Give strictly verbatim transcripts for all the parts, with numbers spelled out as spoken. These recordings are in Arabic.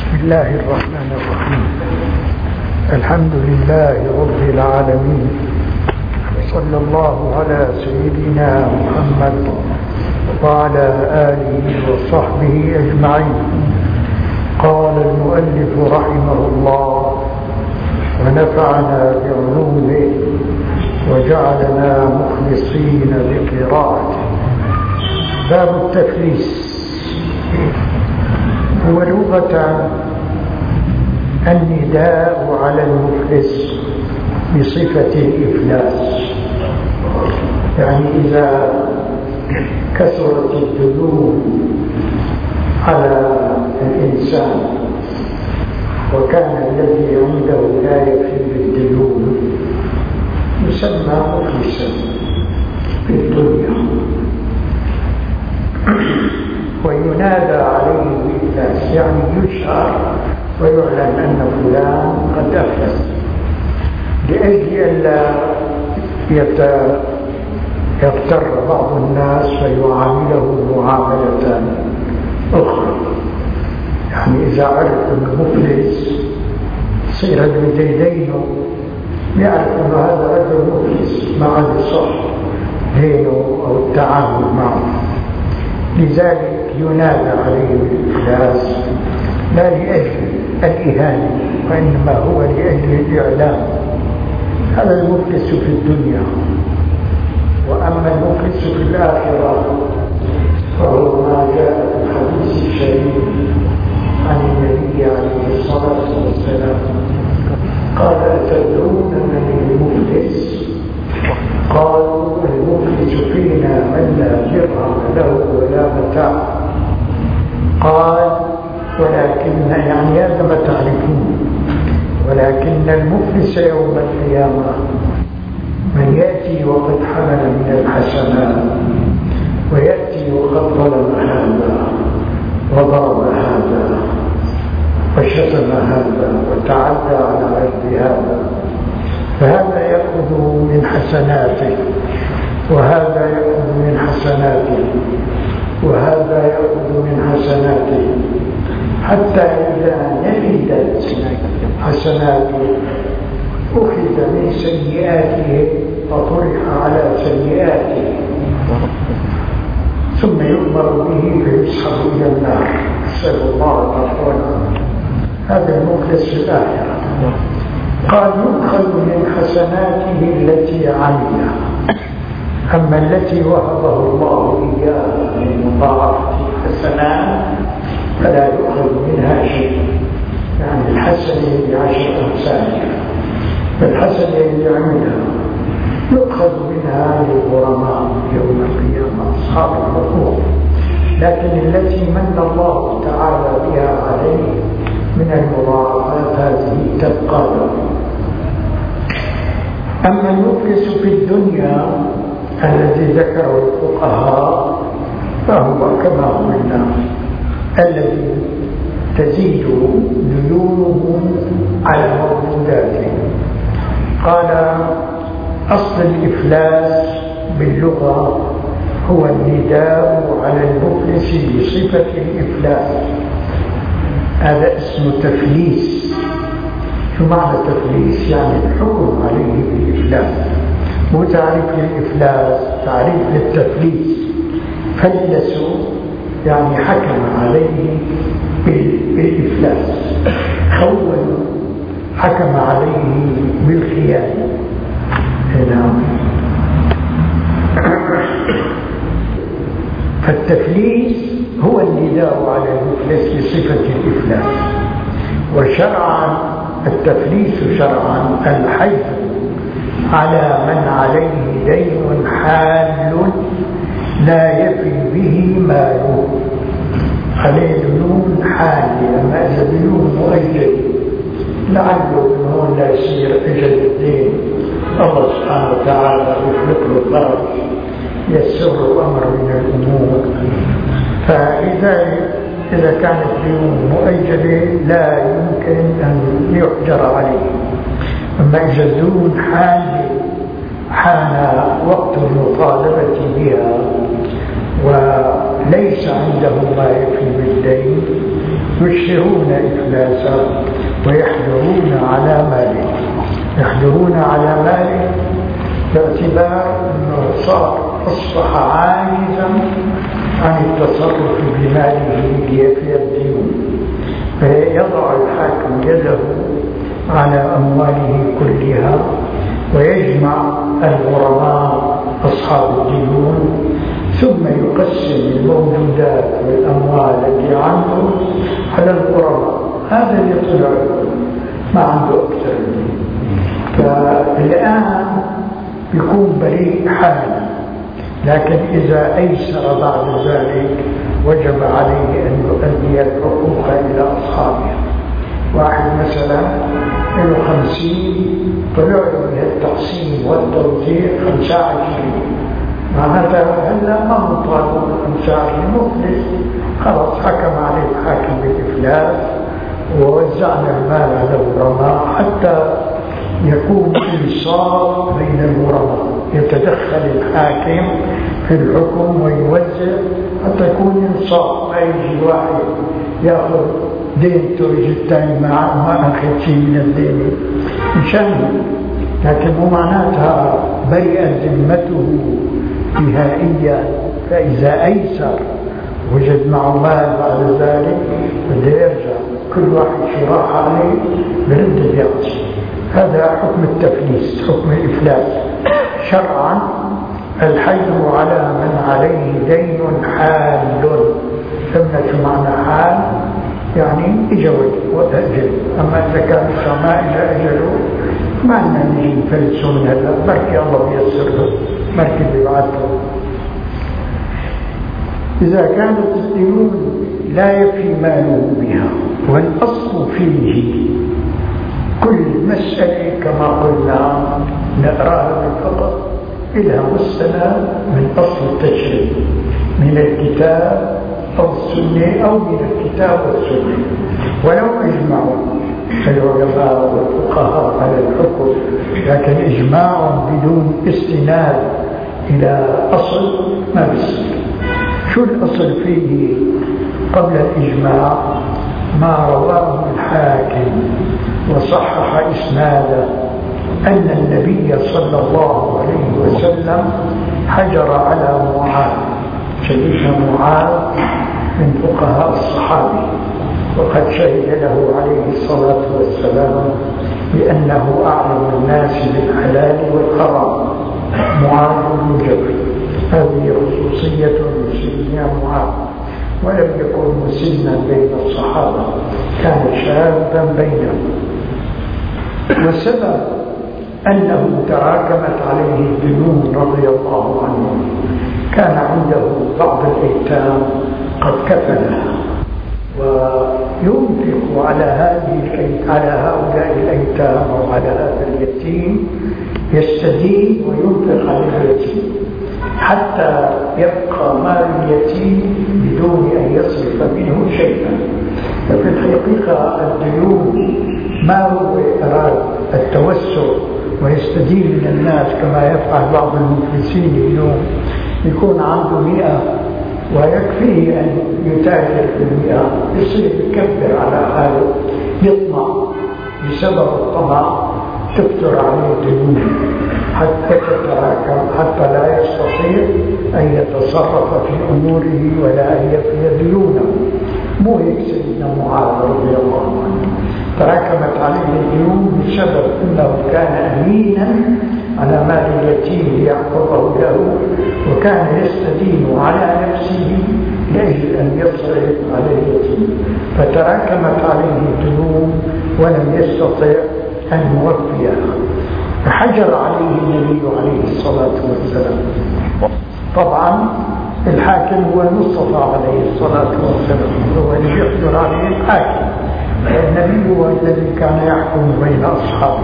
بسم الله الرحمن الرحيم. الحمد لله رب العالمين، صلى الله على سيدنا محمد وعلى آله وصحبه أجمعين. قال المؤلف رحمه الله ونفعنا بعلومه وجعلنا مخلصين بقراءته. باب التفليس هو لغة النداء على المفلس بصفة الإفلاس، يعني إذا كثرت الديون على الإنسان وكان الذي عنده لا يفي بالديون يسمى مفلسا في الدنيا وينادى عليه بالإفلاس، يعني يشهر ويعلن أن فلان قد أفلس، لأجل ألا يغتر بعض الناس فيعامله معاملة أخرى. يعني إذا عرف أنه مفلس صير بدينه يعرف أن هذا رجل مفلس ما عاد صح دينه أو التعامل معه، لذلك ينادى عليه بالإفلاس لا لأجل الإهانة وإنما هو لأجل الإعلام. هذا المفلس في الدنيا. وأما المفلس في الآخرة فهو ما جاء في الحديث الشريف عن النبي عليه الصلاة والسلام قال: أتدرون من المفلس؟ قالوا: المفلس فينا من لا درهم له ولا متاع. قال: ولكن يعني هذا ما تعرفون، ولكن المفلس يوم القيامة من يأتي وقد حمل من الحسنات ويأتي وقد ظلم هذا وضرب هذا وشتم هذا وتعدى على عرض هذا، فهذا يأخذ من حسناته وهذا يأخذ من حسناته وهذا يأخذ من حسناته، حتى إذا نفدت حسناته أخذ من سيئاته فطرح على سيئاته ثم يؤمر به فيسحب إلى النار. نسأل الله العافية. هذا المفلس في الآخرة. قال: يؤخذ من حسناته التي عملها، أما التي وهبه الله إياها من مضاعفة الحسنات فلا يؤخذ منها شيء، يعني الحسنة بعشر أمثالها، فالحسنة اللي عملها يؤخذ منها للغرماء يوم القيامة أصحاب الحقوق، لكن التي من الله تعالى بها عليه من المضاعفات هذه تبقى له. أما المفلس في الدنيا الذي ذكره الفقهاء فهو كما قلنا الذي تزيد ديونه على موجوداته. قال: أصل الإفلاس باللغة هو النداء على المفلس بصفة الإفلاس، هذا اسم تفليس. شو معنى تفليس؟ يعني الحكم عليه بالإفلاس، مو تعريف للإفلاس، تعريف للتفليس. فلسوا يعني حكم عليه بالإفلاس، خول حكم عليه بالخيانة. نعم. فالتفليس هو النداء على المفلس بصفة الإفلاس. وشرعا التفليس شرعا الحيث على من عليه دين حال لا يفي به ماله، عليه ديون حالة. أما إذا ديون مؤجل لعله من هون لا يصير أجل الدين، الله سبحانه وتعالى يخلق له الضرر، يسر أمر من الأمور. فإذا إذا كانت ديون مؤجلة لا يمكن أن يحجر عليه. أما إذا ديون حالة حان وقت المطالبة بها وليس عنده ما يفي بالدين يشهرون إفلاسه ويحذرون على ماله، يحذرون على ماله باعتبار أنه صار أصبح عاجزا عن التصرف بماله ليفي الدين، فيضع الحاكم يده على أمواله كلها ويجمع الغرماء أصحاب الديون ثم يقسم الموجودات والأموال التي عنده على الغرماء. هذا اللي طلع ما عنده أكثر منه. فالآن يكون بريء حالا، لكن إذا أيسر بعد ذلك وجب عليه أن يؤدي الحقوق إلى أصحابها. واحد مثلا له خمسين طلع له التقسيم والتوزيع خمسة عشرين، معناتها هلا ما مطالب خمسة عشرين مفلس، خلاص حكم عليه الحاكم بالإفلاس ووزعنا المال على الغرماء حتى يكون إنصاف بين الغرماء، يتدخل الحاكم في الحكم ويوزع حتى يكون إنصاف، ما يجي واحد يأخذ دين تريد الثاني مع ما أخذ شيء من الدين مشان، لكن مو معناتها برئت ذمته نهائيا. فإذا أيسر وجد معه مال بعد ذلك بده يرجع، كل واحد شي راح عليه برد بيعطي. هذا حكم التفليس، حكم الإفلاس. شرعا الحجر على من عليه دين حال. فهمنا شو معنى حال؟ يعني إجا وأجل. أما إذا كان ما إجا أجله ما لنا نجي نفلسه من هذا، بركي الله بيسر له، بركي بيبعثه. إذا كانت الديون لا يفي ماله بها، والأصل فيه كل مسألة كما قلنا نقراها بالفقه إلى مستند من أصل التشريع من الكتاب أو السنة أو من الكتاب والسنة. ولو أجمعوا العلماء والفقهاء على الحكم، لكن إجماع بدون استناد إلى أصل ما بيصير. شو الأصل فيه قبل الإجماع؟ ما رواه الحاكم وصحح إسناده أن النبي صلى الله عليه وسلم حجر على معاذ. سيدنا معاذ من فقهاء الصحابة، وقد شهد له عليه الصلاة والسلام بأنه أعلم الناس بالحلال والحرام، معاذ بن جبل. هذه خصوصية لسيدنا معاذ، ولم يكن مسنا بين الصحابة، كان شابا بينهم. والسبب أنه تراكمت عليه الديون رضي الله عنه، كان عنده بعض الأيتام قد كفلها، وينفق على هذه على هؤلاء الأيتام أو على هذا اليتيم، يستدين وينفق على اليتيم حتى يبقى مال اليتيم بدون أن يصرف منه شيئا. ففي الحقيقة الديون ما هو إراد التوسع ويستدين من الناس كما يفعل بعض المفلسين اليوم، يكون عنده مئة ويكفيه أن يتاجر في المئة، يصير يكبر على حاله، يطمع بسبب الطمع تكثر عليه الديون حتى تتراكم حتى لا يستطيع أن يتصرف في أموره ولا أن يفي ديونه. مو هيك سيدنا معاذ رضي الله عنه، تراكمت عليه الديون بسبب أنه كان أمينا على مال اليتيم ليحفظه له، وكان يستدين على نفسه لأجل أن يصرف على اليتيم، فتراكمت عليه الديون ولم يستطع أن يوفيها، فحجر عليه النبي عليه الصلاة والسلام. طبعا الحاكم هو المصطفى عليه الصلاة والسلام، هو اللي يحجر عليه الحاكم، النبي هو الذي كان يحكم بين أصحابه.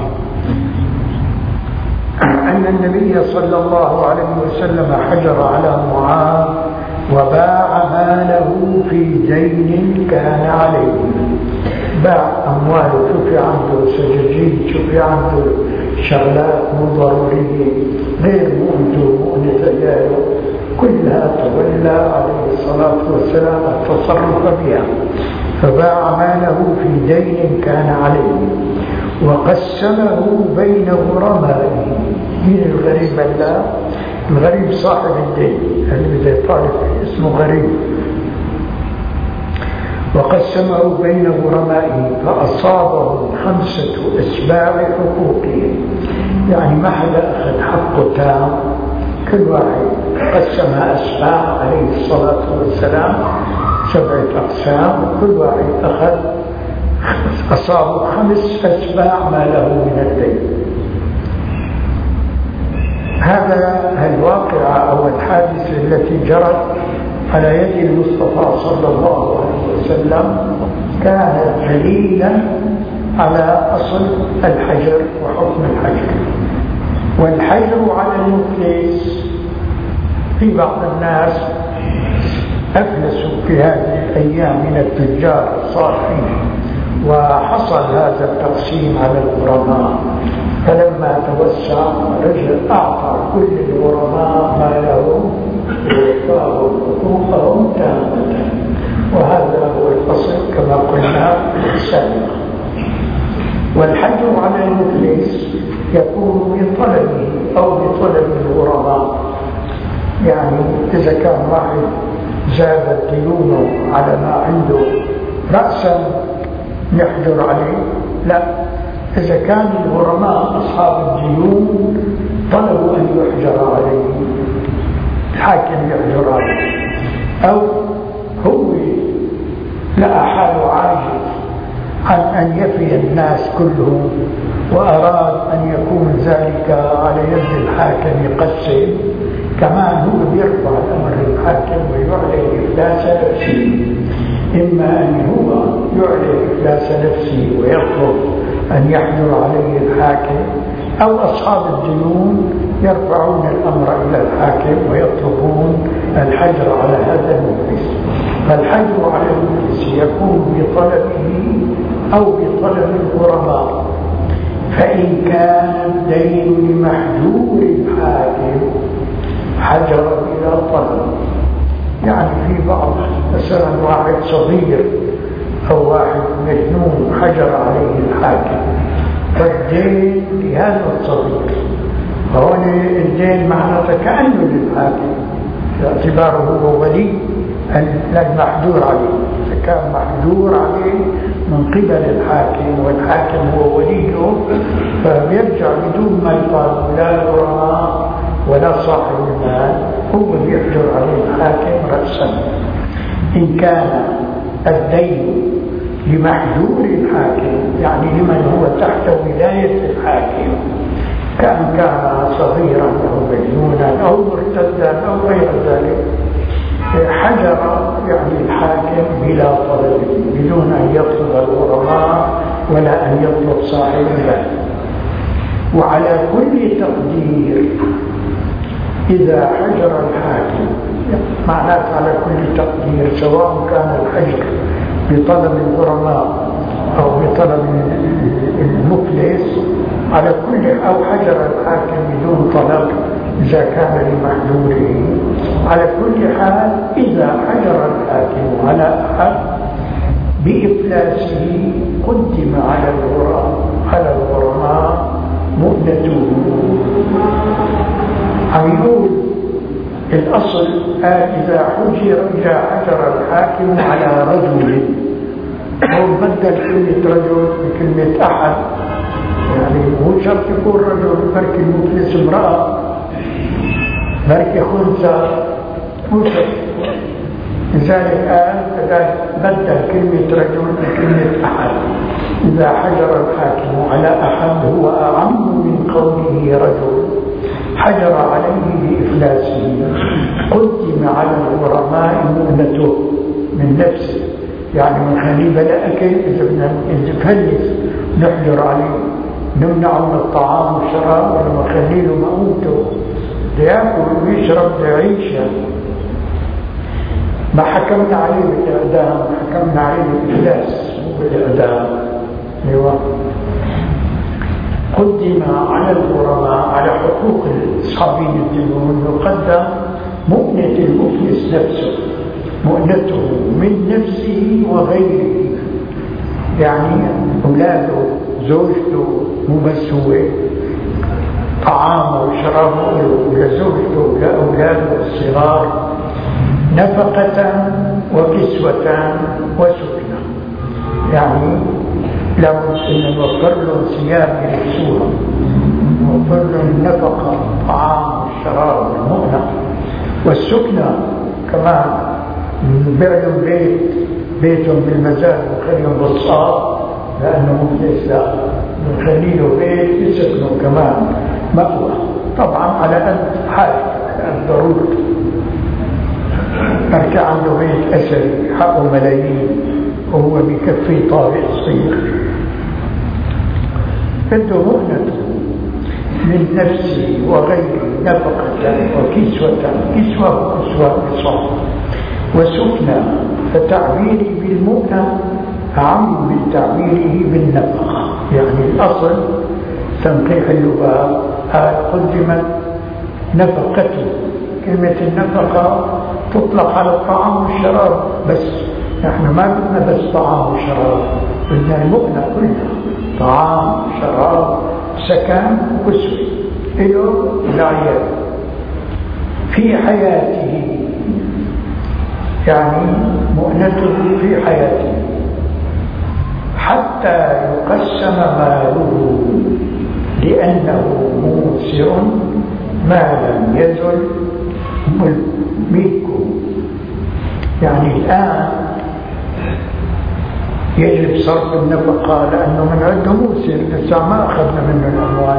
أن النبي صلى الله عليه وسلم حجر على معاذ وباع ماله في دين كان عليه، باع أمواله، شوفي عنده سجاجيد، شوفي عنده شغلات مو ضرورية غير مؤنته ومؤنة عياله، كلها تولى عليه الصلاة والسلام التصرف بها. فباع ماله في دين كان عليه وقسمه بين غرمائه. من الغريب لا الغريب صاحب الدين اللي بده يطالب اسمه غريب. وقسمه بين غرمائه فأصابه خمسة أسباع حقوقه، يعني ما حدا أخذ حقه تام، كل واحد قسمها أسباع عليه الصلاة والسلام سبعة أقسام، وكل واحد أخذ أصابه خمس أسباع ما له من الدين. هذا الواقعة أو الحادثة التي جرت على يد المصطفى صلى الله عليه وسلم كانت دليلا على أصل الحجر وحكم الحجر. والحجر على المفلس، في بعض الناس أفلسوا في هذه الأيام من التجار الصالحين، وحصل هذا التقسيم على الغرماء، فلما توسع رجل أعطى كل الغرماء ما لهم ووفاهم حقوقهم تامة، وهذا هو الأصل كما قلنا سابقا. والحجر على المفلس يكون بطلبه أو بطلب الغرماء، يعني إذا كان واحد زاد ديونه على ما عنده رأسا يحجر عليه، لا، إذا كان الغرماء أصحاب الديون طلبوا أن يحجر عليه، الحاكم يحجر عليه، أو هو لقى حاله عاجز عن أن يفي الناس كلهم وأراد أن يكون ذلك على يد الحاكم يقسم، كمان هو بيرفع الأمر للحاكم ويعلن إفلاس نفسه. إما أن هو يعلن إفلاس نفسه ويطلب أن يحجر عليه الحاكم، أو أصحاب الديون يرفعون الأمر إلى الحاكم ويطلبون الحجر على هذا المفلس. فالحجر على المفلس يكون بطلبه أو بطلب الغرماء. فإن كان الدين لمحجور الحاكم حجر إلى طلب، يعني في بعض مثلا واحد صغير أو واحد مجنون حجر عليه الحاكم، فالدين لهذا الصغير، فهون الدين معناته كأنه للحاكم باعتباره هو ولي المحجور عليه، فكان محجور عليه من قبل الحاكم والحاكم هو وليه، فبيرجع بدون ما يطالب لا الغرماء ولا صاحب المال، هو يحجر عليه الحاكم رأسا. إن كان الدين لمحجور الحاكم، يعني لمن هو تحت ولاية الحاكم، كان كان صغيرا أو مجنونا أو مرتدا أو غير ذلك، حجر يعني الحاكم بلا طلب، بدون أن يطلب الغرماء ولا أن يطلب صاحب المال. وعلى كل تقدير إذا حجر الحاكم، معناته على كل تقدير، سواء كان الحجر بطلب الغرماء أو بطلب المفلس، على كل أو حجر الحاكم بدون طلب إذا كان لمحجوره، على كل حال إذا حجر الحاكم على أحد بإفلاسه قدم على الغرماء على الغرماء مؤنته. عم يقول الأصل قال إذا حجر إذا حجر الحاكم على رجل، هو بدل كلمة رجل بكلمة أحد، يعني هو شرط يكون رجل، بركي المفلس امرأة، بركي خنثى، مو شرط. لذلك قال بدل كلمة رجل بكلمة أحد. إذا حجر الحاكم على أحد هو أعم من قوله رجل، حجر عليه بإفلاسه، قدم على الغرماء مؤنته من نفسه، يعني من خليه بلا أكل، إذا بنفلس نحجر عليه، نمنع من الطعام والشراب، ولما خليه له مؤونته ليأكل ويشرب ليعيش. ما حكمنا عليه بالإعدام، حكمنا عليه بالإفلاس مو بالإعدام. أيوة. قدم على الغرماء على حقوق أصحاب الديون، يقدم مؤنة المفلس نفسه، مؤنته من نفسه وغيره، يعني أولاده زوجته مو بس هو طعامه وشرابه لزوجته لأولاده الصغار، نفقة وكسوة وسكنة. يعني لو إن نوفر لهم ثياب يلبسوها، نوفر لهم النفقة، الطعام والشراب والمؤنة والسكنة كمان، نبيع لهم بيت بيتهم بالمزاد ونخليهم بالصار لأنه مفلس، لا نخلي له بيت يسكنوا كمان مأوى، طبعا على قد حاجة على قد ضرورته. أرجع عنده بيت أثري حقه ملايين وهو بكفي طابع صغير، بده مؤنته من نفسه وغيره نفقة وكسوة، كسوة كسوة كسوة وسكنة. فتعبيري بالمؤنة أعم من تعبيره بالنفقة. يعني الأصل تنقيح اللغة قدمت نفقته. كلمة النفقة تطلق على الطعام والشراب بس، نحن ما بدنا بس طعام وشراب، بدنا المؤنة كلها، طعام شراب سكن وكسوة له العيال في حياته، يعني مؤنته في حياته حتى يقسم ماله، لأنه موسر ما لم يزل ملكه. يعني الآن يجب صرف النفقة لأنه من عنده موسر لسه ما أخذنا منه الأموال،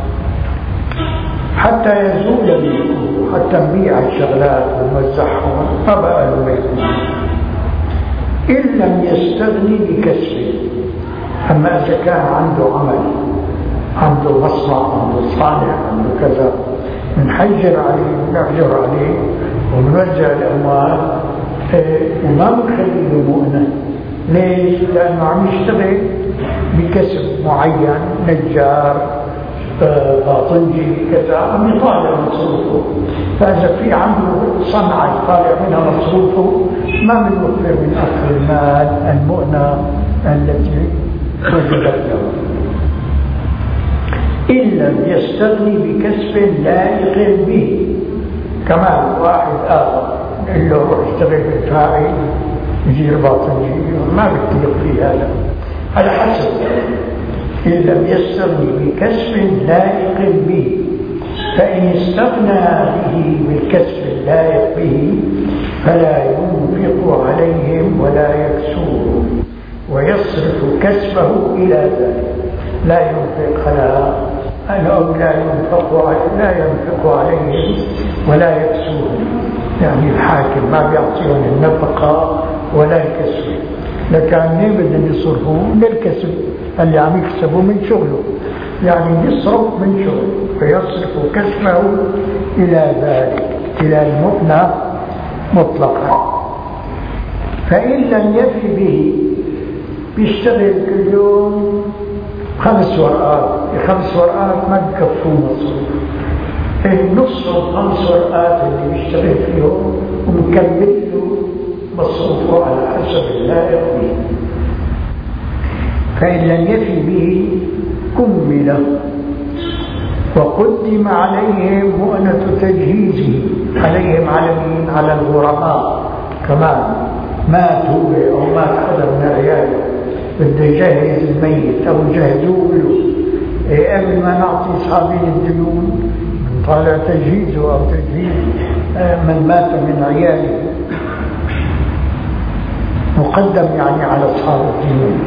حتى يزول ملكه، حتى نبيع الشغلات ونوزعها ما بقى له ملك إن لم يستغني بكسبه. أما إذا كان عنده عمل، عنده مصنع، عنده صانع، عنده كذا، بنحجر عليه ونحجر عليه ونوزع الأموال وما بنخلي له مؤنة. ليش؟ لأنه عم يشتغل بكسب معين، نجار باطنجي كذا، عم يطالع مصروفه. فإذا في عنده صنعة يطالع منها مصروفه ما بنوفر من أصل المال المؤنة التي وجدت له، إن لم يستغني بكسب لائق به. كمان واحد آخر قال له روح اشتغل بالفاعل يجير باطنجي، ما بتليق فيه هذا، على حسب. إن لم يستغني بكسب لائق به، فإن استغنى به بالكسب اللائق به فلا ينفق عليهم ولا يكسوهم، ويصرف كسبه إلى ذلك. لا ينفق على أو لا ينفق لا ينفق عليهم ولا يكسوهم. يعني الحاكم ما بيعطيهم النفقة ولا الكسب، لكن ليه بدهم يصرفوا للكسب اللي عم يكسبوا من شغله، يعني يصرف من شغله فيصرف كسبه إلى ذلك، إلى المؤنة مطلقا. فإن لم يفي به بيشتغل كل يوم خمس ورقات، خمس ورقات ما بكفوا مصروف، نص الخمس ورقات اللي بيشتغل فيهم ومكمل له مصروفه على حسب اللائق به. فإن لم يفي به كمل وقدم عليهم مؤنة تجهيزه. عليهم على مين؟ على الغرباء كمان، مات هو أو مات حدا من عياله بده يجهز الميت أو يجهزوه له إيه قبل ما نعطي أصحابين الديون طالع تجهيزه أو تجهيز من مات من عياله، مقدم يعني على أصحاب الديون.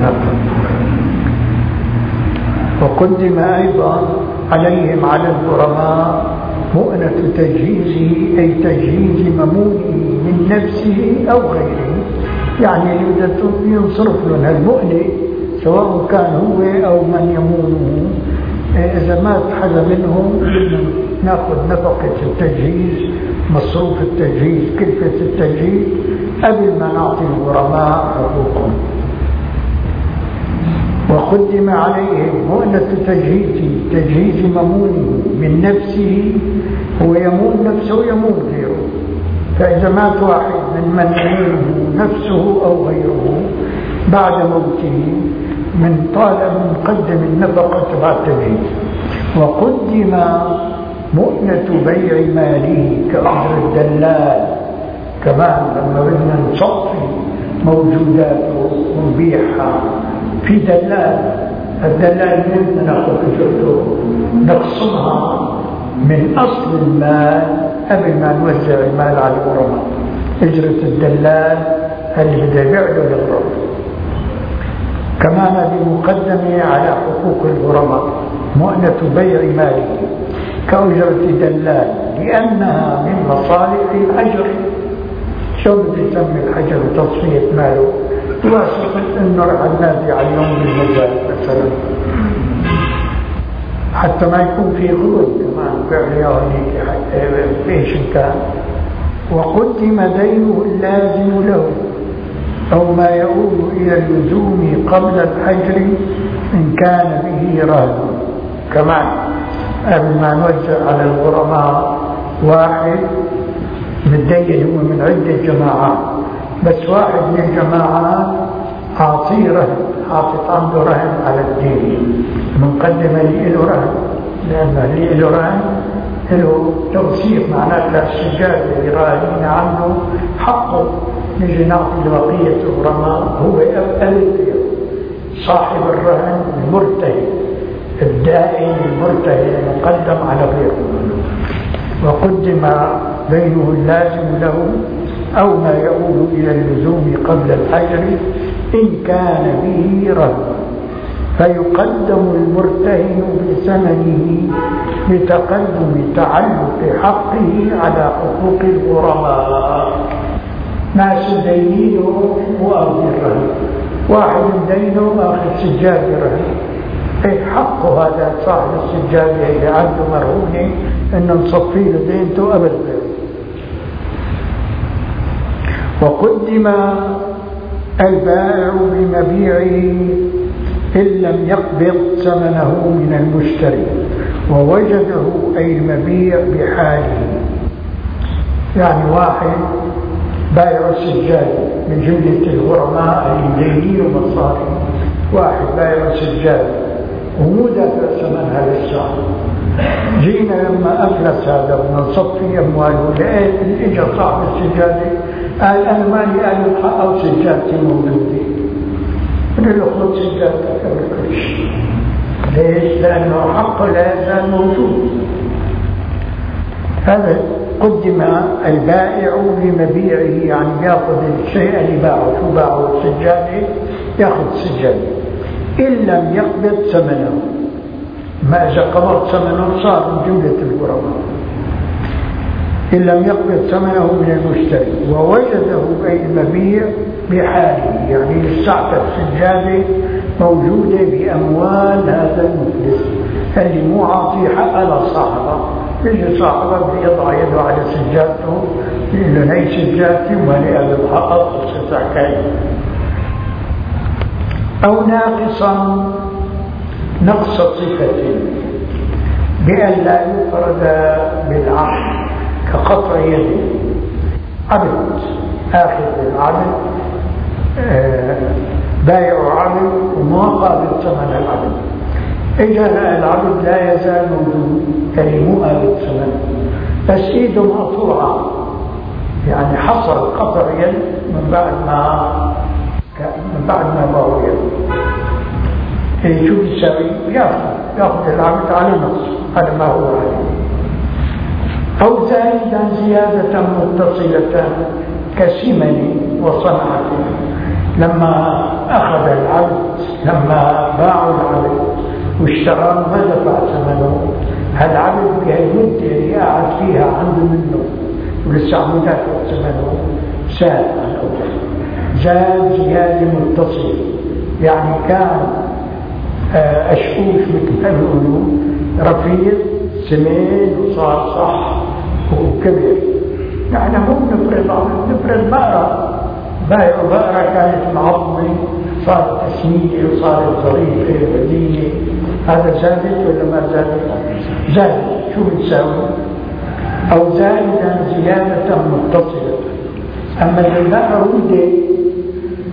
وقدم أيضا عليهم على الغرماء مؤنة تجهيزه، أي تجهيز ممونه من نفسه أو غيره. يعني اللي بده ينصرف له المؤنة سواء كان هو أو من يمونه، إذا مات حدا منهم ناخذ نفقة التجهيز، مصروف التجهيز، كلفة التجهيز قبل ما نعطي الغرماء حقوقهم. وقدم عليهم مؤنة تجهيز تجهيز ممونه من نفسه، هو يمون نفسه ويمون غيره. فإذا مات واحد من من يمونه نفسه أو غيره بعد موته من طالب مقدم النفقة بعد تبعيد. وقدم مؤنة بيع ماله كأجر الدلال، كمان لما بدنا نصفي موجوداته ونبيعها في دلال، الدلال بدنا ناخذ اجرته نقسمها من اصل المال قبل ما نوزع المال على الغرماء. اجرة الدلال اللي بده يبيع له للغرماء، كمان بمقدمة على حقوق الغرماء مؤنة بيع ماله كأجرة دلال، لأنها من مصالح الحجر. شو بده يسمي الحجر تصفية ماله؟ توافق انه رح النادي على اليوم بالمجال مثلا، حتى ما يكون في غلو كمان فعليا هيك ايش كان. وقدم دينه اللازم له او ما يؤول الى اللزوم قبل الحجر ان كان به رهن. كمان قبل ما نوزع على الغرماء واحد متدين هو من عدة جماعات، بس واحد من الجماعات أعطيه رهن، أعطيت عنده رهن على الدين، مقدمة اللي له رهن، لأن اللي له رهن له توثيق، معناته السجاد اللي راهنين عنه حقه، نجي نعطي لبقية الغرماء هو ألف صاحب الرهن المرتهن الدائن المرتهن المقدم على غيره. وقدم دينه اللازم له أو ما يؤول إلى اللزوم قبل الحجر إن كان به رهن، فيقدم المرتهن بثمنه لتقدم تعلق حقه على حقوق الغرماء. ناس دينينه وأرض الرهن، واحد دينه آخذ سجاد رهن، ايه حقه هذا صاحب السجادة اللي عنده مرهونة انه نصفي له دينته ابدا. وقدم البائع بمبيعه ان لم يقبض ثمنه من المشتري ووجده اي المبيع بحاله. يعني واحد بايع سجادة من جملة الغرماء اللي دينيه مصاري، واحد بايع سجادة ومو دافع ثمنها للساعة، جينا لما أفلس هذا ونصفي أمواله لقيت اللي إجا صاحب السجادة قال أنا مالي قال الحق أو سجادتي موجودة، قلت له خذ سجادتك قبل كل شيء. ليش؟ لأنه حقه لا يزال موجود. هذا قدم البائع لمبيعه، يعني ياخذ الشيء اللي باعه، شو باعه السجادة ياخذ السجادة إن لم يقبض ثمنه. ما إذا قبض ثمنه صار من جملة الغرماء. إن لم يقبض ثمنه من المشتري ووجده أي المبيع بحاله، يعني الساعة السجادة موجودة بأموال هذا المفلس اللي مو عاطي حق لصاحبه، يجي صاحبه بيضع يده على سجادته يقول له هي سجادتي وما لي أبد حقق وستحكي. أو ناقصا نقص صفة بأن لا يفرد بالعقد كقطع يده، عبد آخذ العبد آه بايع عبد وما قابل ثمن العبد، إجا العبد لا يزال موجود يعني مو قابل ثمن، بس إيده مقطوعة، يعني حصل قطع يد من بعد ما من بعد ما باعوا يده. إيه شو بيساوي؟ ياخذ ياخذ العبد على نص على ما هو عليه، أو زائدا زيادة متصلة كسمن وصنعة. لما أخذ العبد لما باعوا العبد واشتراه ما دفع ثمنه، هالعبد بهالمدة اللي قاعد فيها عنده منه ولسه عم يدفع ثمنه زاد عن أول، زاد زيادة متصلة، يعني كان أشكوش مثل ما بيقولوا رفيع سمين وصار صح وكبير. يعني مو نفرض نفرض بقرة، بايعوا بقرة كانت معظمة صارت تسمية وصارت ظريفة بدينة، هذا زادت ولا ما زادت؟ زادت. شو بتساوي؟ أو زائدا زيادة متصلة. أما البقرة ولدت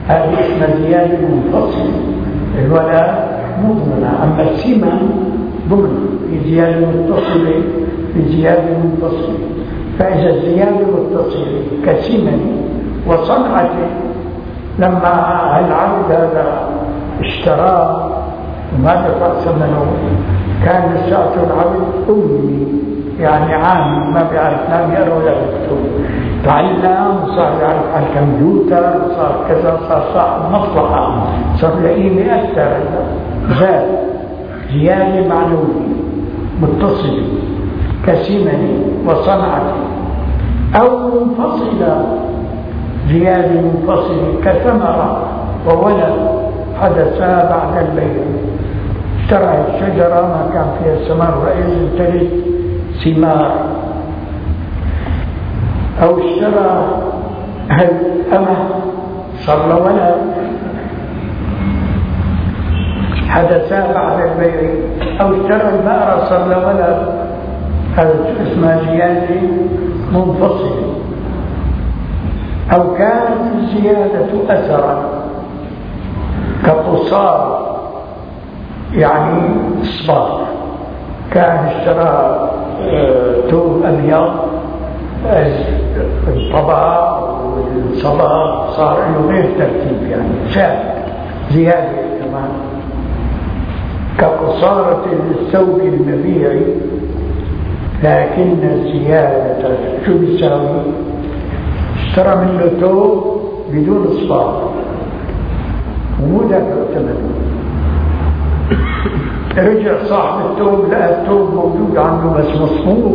هذه اسمها زيادة منفصلة، الولاء مضمنة، أما السمن ضمن في زيادة متصلة في زيادة منفصلة. فإذا الزيادة متصلة كسمن وصنعته، لما العبد هذا اشتراه وما دفع ثمنه كان لساته العبد أمي، يعني عام ما بيعرف لا يقرأ ولا يكتب، تعلم وصار يعرف على الكمبيوتر وصار كذا، صار صاحب مصلحة، صار له قيمة أكثر، زاد زيادة معنوية متصلة كسمن وصنعته، أو منفصلة زيادة منفصلة كثمرة وولد حدثا بعد البيع. اشترى الشجرة ما كان فيها ثمر رئيس تلد ثمار، أو اشترى الأمة صار له ولد حدثا بعد البيع، أو اشترى البقرة صار له ولد، هذا اسمها زيادة منفصلة. أو كانت الزيادة أثرا كقصار، يعني إصباغ، كان اشترى توب أبيض الطبع والصباغ صار له غير ترتيب، يعني زاد زيادة كمان. كقصارة الثوب المبيع، لكن الزيادة شو بيساوي؟ اشترى منه توب بدون إصباغ ومو دافع ثمنه، رجع صاحب التوب لقى التوب موجود عنده بس مصموم،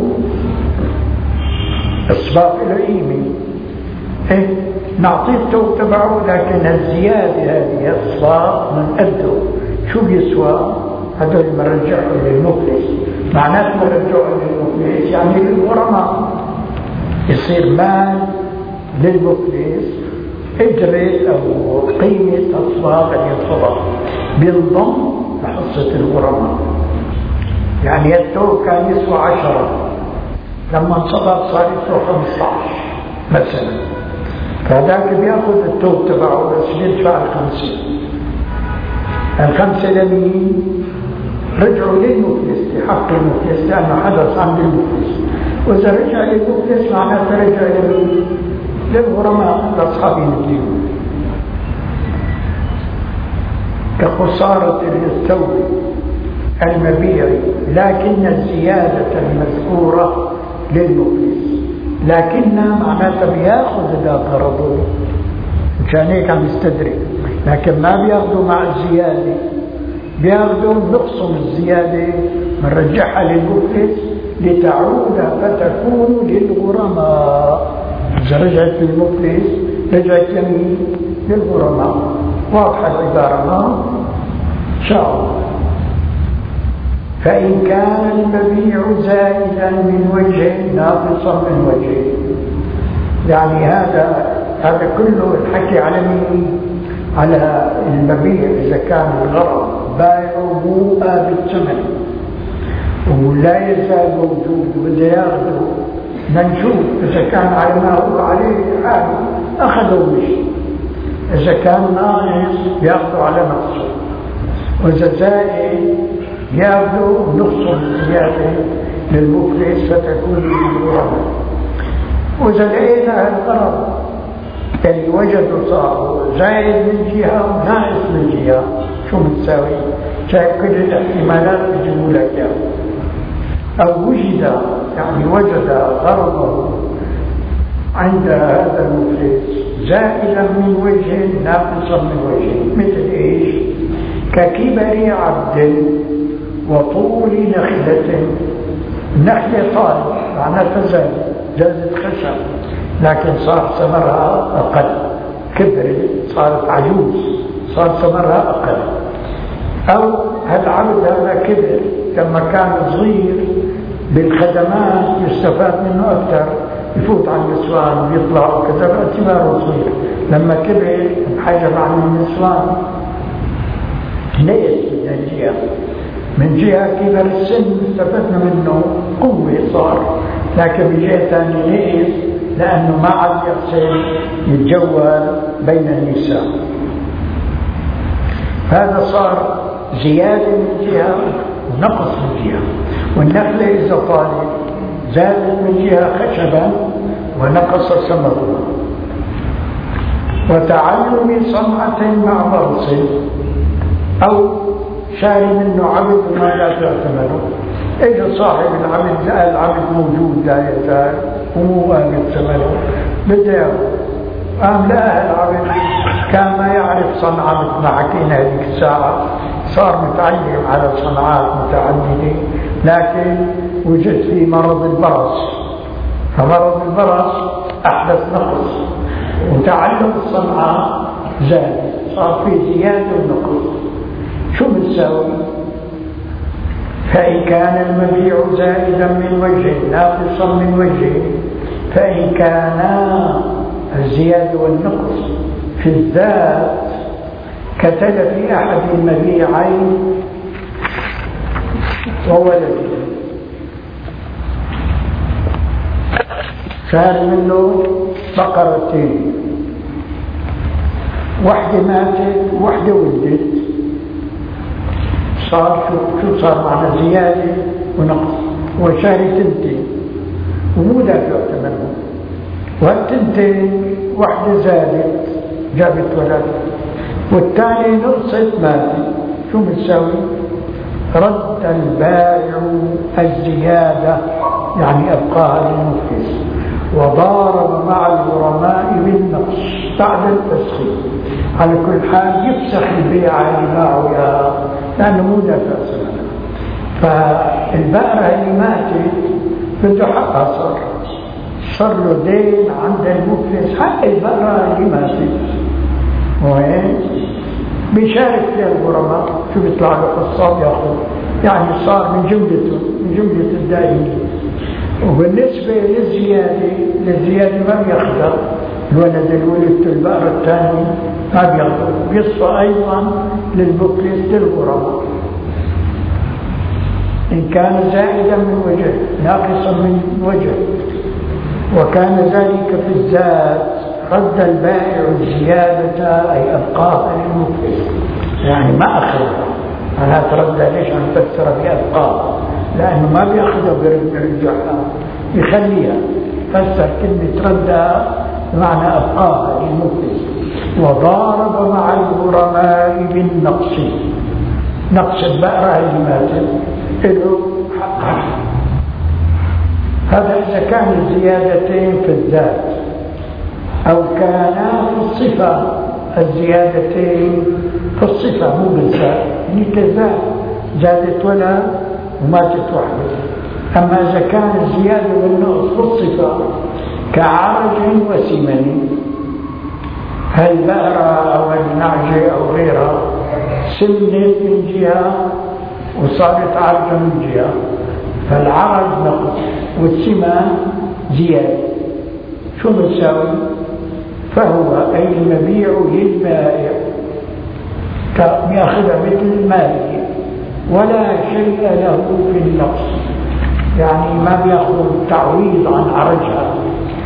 إصباغ له قيمة، إيه نعطيه التوب تبعه، لكن الزيادة هذه إصباغ من قده شو بيسوى؟ هذول مرجعه للمفلس، معناته مرجعه للمفلس يعني للغرماء، يصير مال للمفلس اجرة أو قيمة أصباغ الصباغ بينضم لحصة الغرماء. يعني التوب كان يسوى عشرة، لما انصبغ صار يسوى خمسة عشر مثلا، فهذاك بياخذ التوب تبعه بس بيدفع الخمسة، الخمسة لمين؟ رجعوا للمفلس لحق المفلس، لأنه حدث عند المفلس، وإذا رجع للمفلس معناته رجع للغرماء لأصحابين الدين. كخسارة الثوب المبيع، لكن الزيادة المذكورة للمفلس، لكنها معناتها بياخذ ذا قرضه مشان هيك عم يستدرك، لكن ما بياخذوا مع الزيادة، بياخذوا نقصم الزيادة بنرجعها للمفلس لتعود فتكون للغرماء. إذا رجعت للمفلس رجعت يمين للغرماء. واضحة العبارة ما؟ إن شاء الله. فإن كان المبيع زائدا من وجه ناقصا من وجه، يعني هذا هذا كله الحكي على مين؟ على المبيع. إذا كان الغرض بائعه بالثمن ولا يزال موجود وبده ياخذه، نشوف إذا كان على ما هو عليه حاله أخذه ومشي، إذا كان ناقص ياخذه على نقصه، وإذا زائد ياخذه نقص الزيادة للمفلس فتكون للغرماء. وإذا لقينا الغرض اللي وجدوا صاحبه زائد من جهة وناقص من جهة، شو بتساوي؟ شايف كل الاحتمالات بيجيبوا لك اياها. أو وجد يعني وجد غرضه عند هذا المفلس زائدا من وجه ناقصا من وجه، مثل ايش؟ ككبر عبد وطول نخلة. النخلة طالب معناتها زاد زادت خشب، لكن صار ثمرها أقل، كبرت صارت عجوز صار ثمرها أقل. أو هالعبد هذا كبر لما كان صغير بالخدمات يستفاد منه أكثر، يفوت على النسوان ويطلع وكذا باعتباره صغير، لما كبر انحجب عن النسوان ليس من جهة من جهة كبر السن استفدنا منه قوة صار، لكن بجهة ثانية ليس لأنه ما عاد يحسن يتجول بين النساء. هذا صار زيادة من جهة ونقص من جهة. والنخلة إذا طالت زادت من جهة خشبا ونقص ثمرها. وتعلم صنعة مع برص أو شاري منه عبد ما لا تعتمده. إجا صاحب العبد لقى العبد موجود لا يزال ومو قابل ثمنه بده قام لقى العبد كان ما يعرف صنعة معكين هذيك الساعة، صار متعلم على صنعات متعددة، لكن وجد في مرض البرص، فمرض البرص أحدث نقص، وتعلم الصنعة زاد، صار في زيادة ونقص. شو بتساوي؟ فإن كان المبيع زائدا من وجه ناقصا من وجه، فإن كان الزيادة والنقص في الذات كتلف أحد المبيعين وولده، صار منه بقرتين، واحدة ماتت واحدة ولدت، صار شو صار معنا زيادة ونقص. وشاري تنتين ومو دافع ثمنهم، والتنتين واحدة زادت جابت ولد والثانية نقصت ماتت، شو بتساوي؟ رد البائع الزيادة يعني أبقاها للمفلس، وضارب مع الغرماء بالنقص بعد التسخير. على كل حال يفسخ البيع اللي باعه يا لأنه مو دافع ثمنها. فالبقرة اللي ماتت بده حقها، صار صار له دين عند المفلس حق البقرة اللي ماتت، وين بيشارك فيها الغرماء، شو بيطلع له قصاب ياخذ، يعني صار من جملته من جملة الدائمين. وبالنسبة للزيادة للزيادة ما بياخذها الولد الولد البقرة الثاني ما بياخذها، بيصفى أيضا للمفلس للغرماء. إن كان زائدا من وجه ناقصا من وجه وكان ذلك في الذات رد البائع الزيادة أي أبقاها للمفلس، يعني ما أخذها. أنا تردى ليش أن تفسر بأبقاها؟ لأنه ما بيأخذها وبيرجعها، يخليها. فسر كلمة ردى بمعنى أبقاها للمفلس. وضارب مع الغرماء بالنقص، نقص البقرة اللي ماتت له حقها. هذا إذا كان الزيادتين في الذات، أو كانا في الصفة، الزيادتين في الصفة مو بالذات، يعني كذا زادت ولا وماتت واحدة. أما إذا كان الزيادة والنقص في الصفة كعرج وسمن، هالبقرة أو النعجة أو غيرها سمنت من جهة وصارت عرجة من جهة، فالعرج نقص والسمن زيادة، شو بتساوي؟ فهو أي المبيع للبائع يأخذها مثل المالية ولا شيء له في النقص، يعني ما بيأخذ تعويض عن عرجها.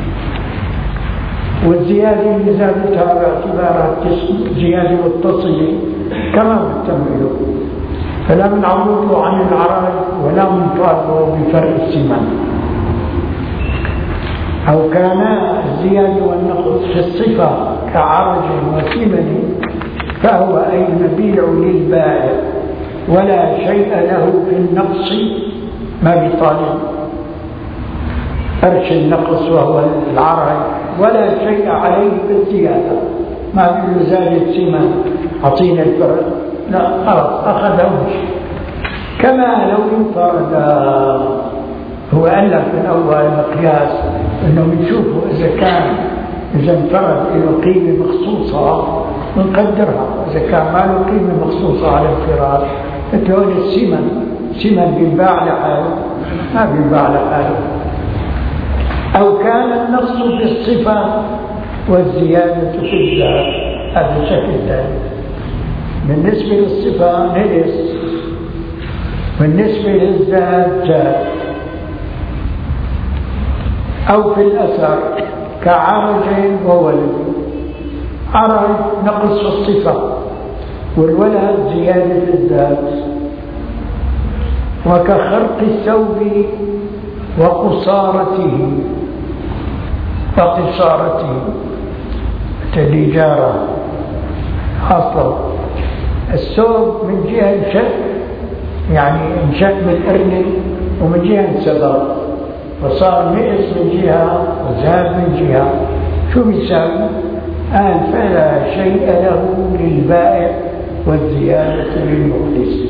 والزيادة اللي زادتها باعتبارها زيادة متصلة كما بالتمويل، فلا بنعوض له عن العرج ولا بنطالبه بفرق الثمن. أو كان الزيادة والنقص في الصفة كعرج وثمن، فهو أي المبيع للبائع ولا شيء له في النقص، ما بيطالب فرش النقص وهو العرج، ولا شيء عليه بالزيادة، ما بيقول زادت ثمن أعطينا الفرق، لا خلاص أخذه شيء. كما لو انفرد، هو قال لك من أول المقياس إنه بنشوفه إذا كان إذا انفرد له قيمة مخصوصة بنقدرها، إذا كان ما له قيمة مخصوصة على الانفراد مثل هون السمن، سمن بينباع لحاله ما بينباع لحاله. أو كان النقص في الصفة والزيادة في الذات، هذا شكل ثاني. بالنسبة للصفة نقص، بالنسبة للذات زاد. أو في الأثر كعرج وولد، عرج نقص في الصفة والولد زيادة الذات، وكخرق الثوب وقصارته وقصارته كالإجارة. أصلا الثوب من جهة شك يعني انشق من أرنب، ومن جهة سبب، وصار نقص من جهة وزاد من جهة. شو بيساوي؟ قال فلا شيء له للبائع والزيادة للمخلص.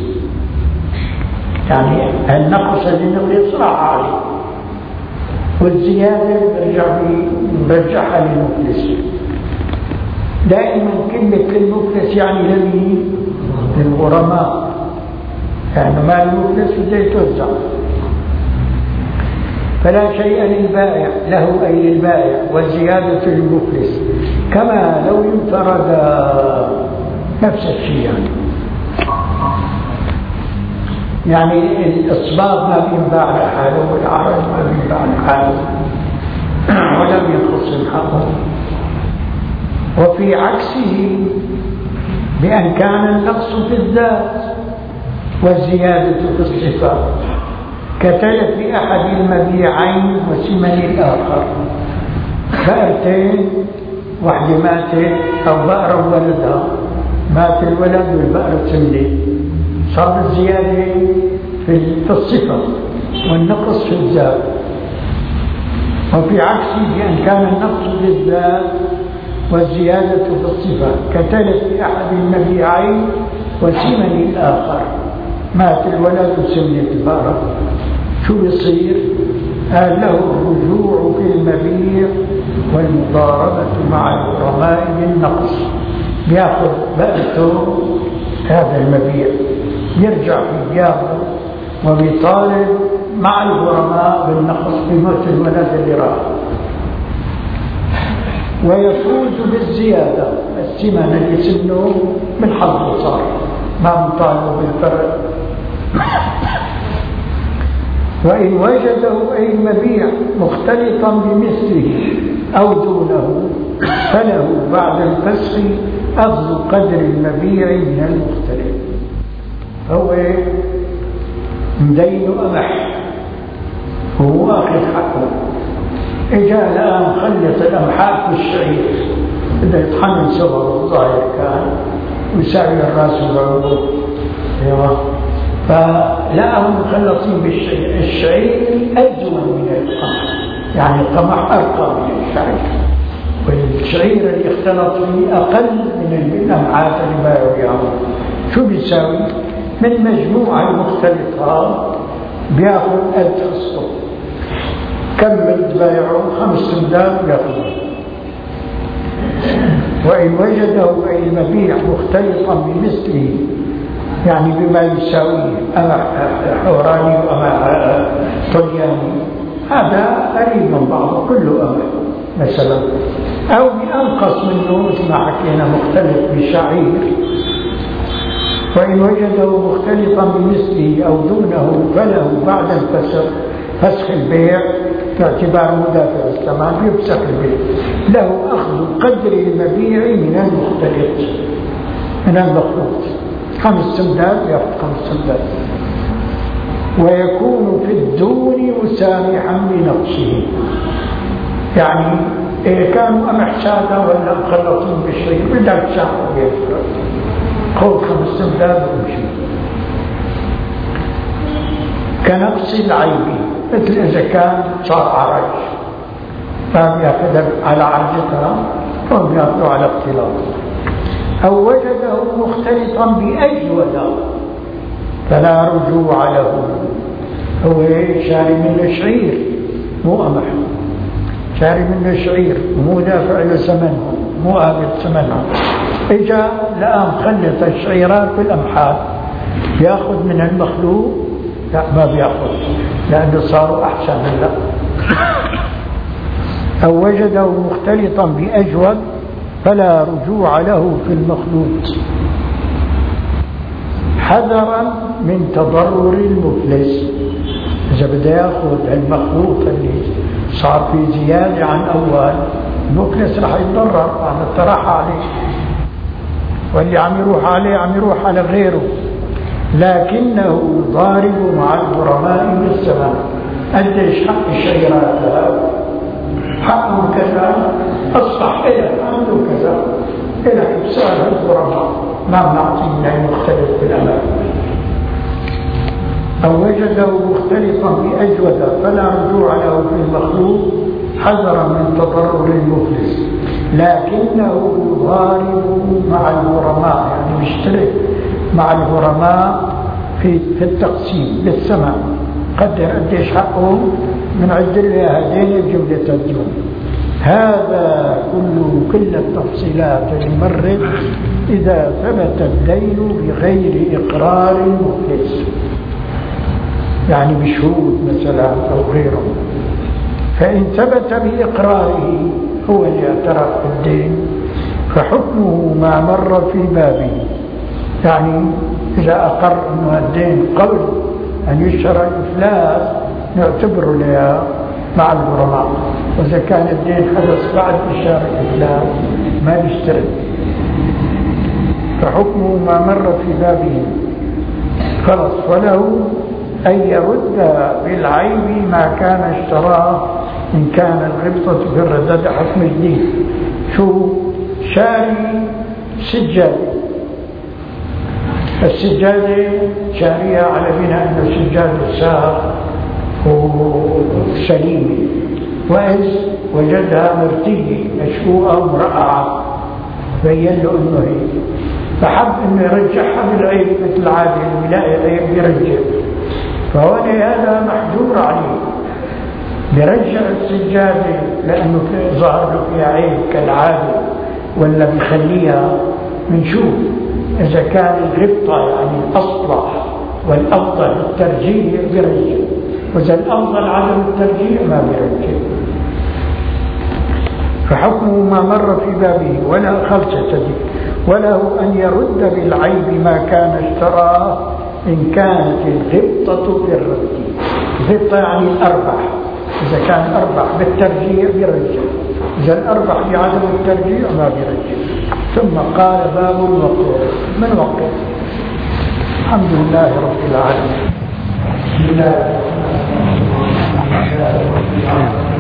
يعني النقص للمخلص راح عليه، والزيادة برجعها للمخلص. دائما كلمة للمخلص يعني لمين؟ للغرماء، يعني ما المفلس بده يتوزع. فلا شيء للبائع له أي للبائع، والزيادة للمفلس، كما لو انفرد نفس الشيء. يعني يعني الإصباغ ما بينباع لحاله، والعرض ما بينباع لحاله، ولم ينقص حقه. وفي عكسه بأن كان النقص في الذات والزيادة في الصفات، كتلف أحد المبيعين وسمن الآخر. بقرتين، واحدة ماتت، أو بقرة وولدها، مات الولد والبقرة سمنت، صار الزيادة في الصفة والنقص في الذات. وفي عكسه بأن كان النقص في الذات والزيادة في الصفة، كتلف أحد المبيعين وسمن الآخر، مات الولد وسمنت البقرة. شو بيصير؟ قال له الرجوع في المبيع والمضاربة مع الغرماء بالنقص. بياخذ بقرته هذا المبيع، يرجع في بياخذ وبيطالب مع الغرماء بالنقص بموت الولد اللي راح، ويفوز بالزيادة الثمن اللي سنه من حظه صار، ما مطالب بالفرق. وإن وجده أي المبيع مختلطا بمثله أو دونه، فله بعد الفسخ أخذ قدر المبيع من المختلف. هو مدين أمح، هو أخذ حقه، إجا الآن خلت الأمحاء في الشعير، بدأ يطحن صغره الظاهر كان ويساوي الراس والعروض، ايوه، فلقاهم مخلطين بالشعير. الشعير أجود من القمح، يعني القمح أرقى من الشعير، والشعير اللي اختلط فيه أقل من الأمعات اللي باعوا إياهم. شو بيساوي؟ من مجموعة المختلطات بياخذ ألف أسطر، كم بايعوا؟ خمس سندات بياخذوا. وإن وجده أي المبيع مختلطا بمثله، يعني بما يساويه، أما حوراني وأما طلياني، هذا قريب من بعضه، كله أمر مثلا، أو بأنقص منه مثل ما حكينا مختلط بشعير. وإن وجده مختلطا بمثله أو دونه، فله بعد الفسخ فسخ البيع باعتبار مدافع الثمن، يفسخ البيع، له أخذ قدر المبيع من المختلط من المخلوط، خمس سندات يأخذ خمس سندات. ويكون في الدون مسامحا بنقصه، يعني إذا كانوا أمح سادة ولا مخلطين بالشيء بدك تسامحوا بيفرق، خذ خمس سندات وامشي. كنقص العيب، مثل إذا كان صار عرج فبيأخذ على عرجتها وبيأخذ على اختلاط، أو وجده مختلطا بأجود فلا رجوع له. هو شاري منه شعير مو أمح، شاري منه شعير مو دافع له ثمنه، مو قابل ثمنه، إجا لقى مخلط الشعيرات بالأمحال، يأخذ من المخلوق؟ لا، ما بيأخذ، لأنه صاروا أحسن من لا. أو وجده مختلطا بأجود فلا رجوع له في المخلوط، حذرا من تضرر المفلس. إذا بده يأخذ المخلوط اللي صار في زيادة عن أول، المفلس رح يتضرر عن الطرح عليه. واللي عم يروح عليه عم يروح على غيره، لكنه ضارب مع الغرماء بالثمن. قديش حق الشجرات هذا؟ حقه كذا، أصبح إلى عنده كذا، إلى حساب الغرماء ما نعطيه مختلف بالأمان، أو وجده مختلفا بأجودة فلا رجوع له في المخلوق حذرا من تضرر المفلس، لكنه يضارب مع الغرماء، يعني يشترك مع الغرماء في في التقسيم بالثمن. قدر قديش حقه من عد له هذين الجملة الجملة. هذا كله كل التفصيلات المرت إذا ثبت الدين بغير إقرار المفلس، يعني بشهود مثلا أو غيره. فإن ثبت بإقراره هو اللي اعترف بالدين فحكمه ما مر في بابه، يعني إذا أقر أنه الدين قبل أن يشترى الإفلاس نعتبر لها مع الغرماء، وإذا كان الدين حدث بعد إشارة الإفلاس ما يشتري. فحكمه ما مر في بابه خلص، وله أن يرد بالعيب ما كان اشتراه إن كان الغبطة في الردد حكم جديد. شو شاري سجادة، السجادة شارية على بناء أن السجادة ساق وسليمة، وإذ وجدها مرتية مشفوءة ومرقعة بين له أنه هي، فحب أنه يرجعها بالعيب مثل العادة اللي بيلاقي عيب يرجع، فهو هذا محجور عليه برجع السجادة لأنه ظهر له فيها عيب كالعادة، ولا بيخليها منشوف. إذا كان الغبطة يعني الأصلح والأفضل الترجيح بيرجع، وإذا الأفضل عدم الترجيح ما بيرجع. فحكمه ما مر في بابه ولا خلصة دي، وله أن يرد بالعيب ما كان اشتراه إن كانت الغبطة بالرد. الغبطة يعني الأربح، إذا كان أربح بالترجيح بيرجع، إذا الأربح بعدم الترجيح ما بيرجع. ثم قال باب الوقوع. من وقوع؟ الحمد لله رب العالمين. بسم الله الرحمن الرحيم.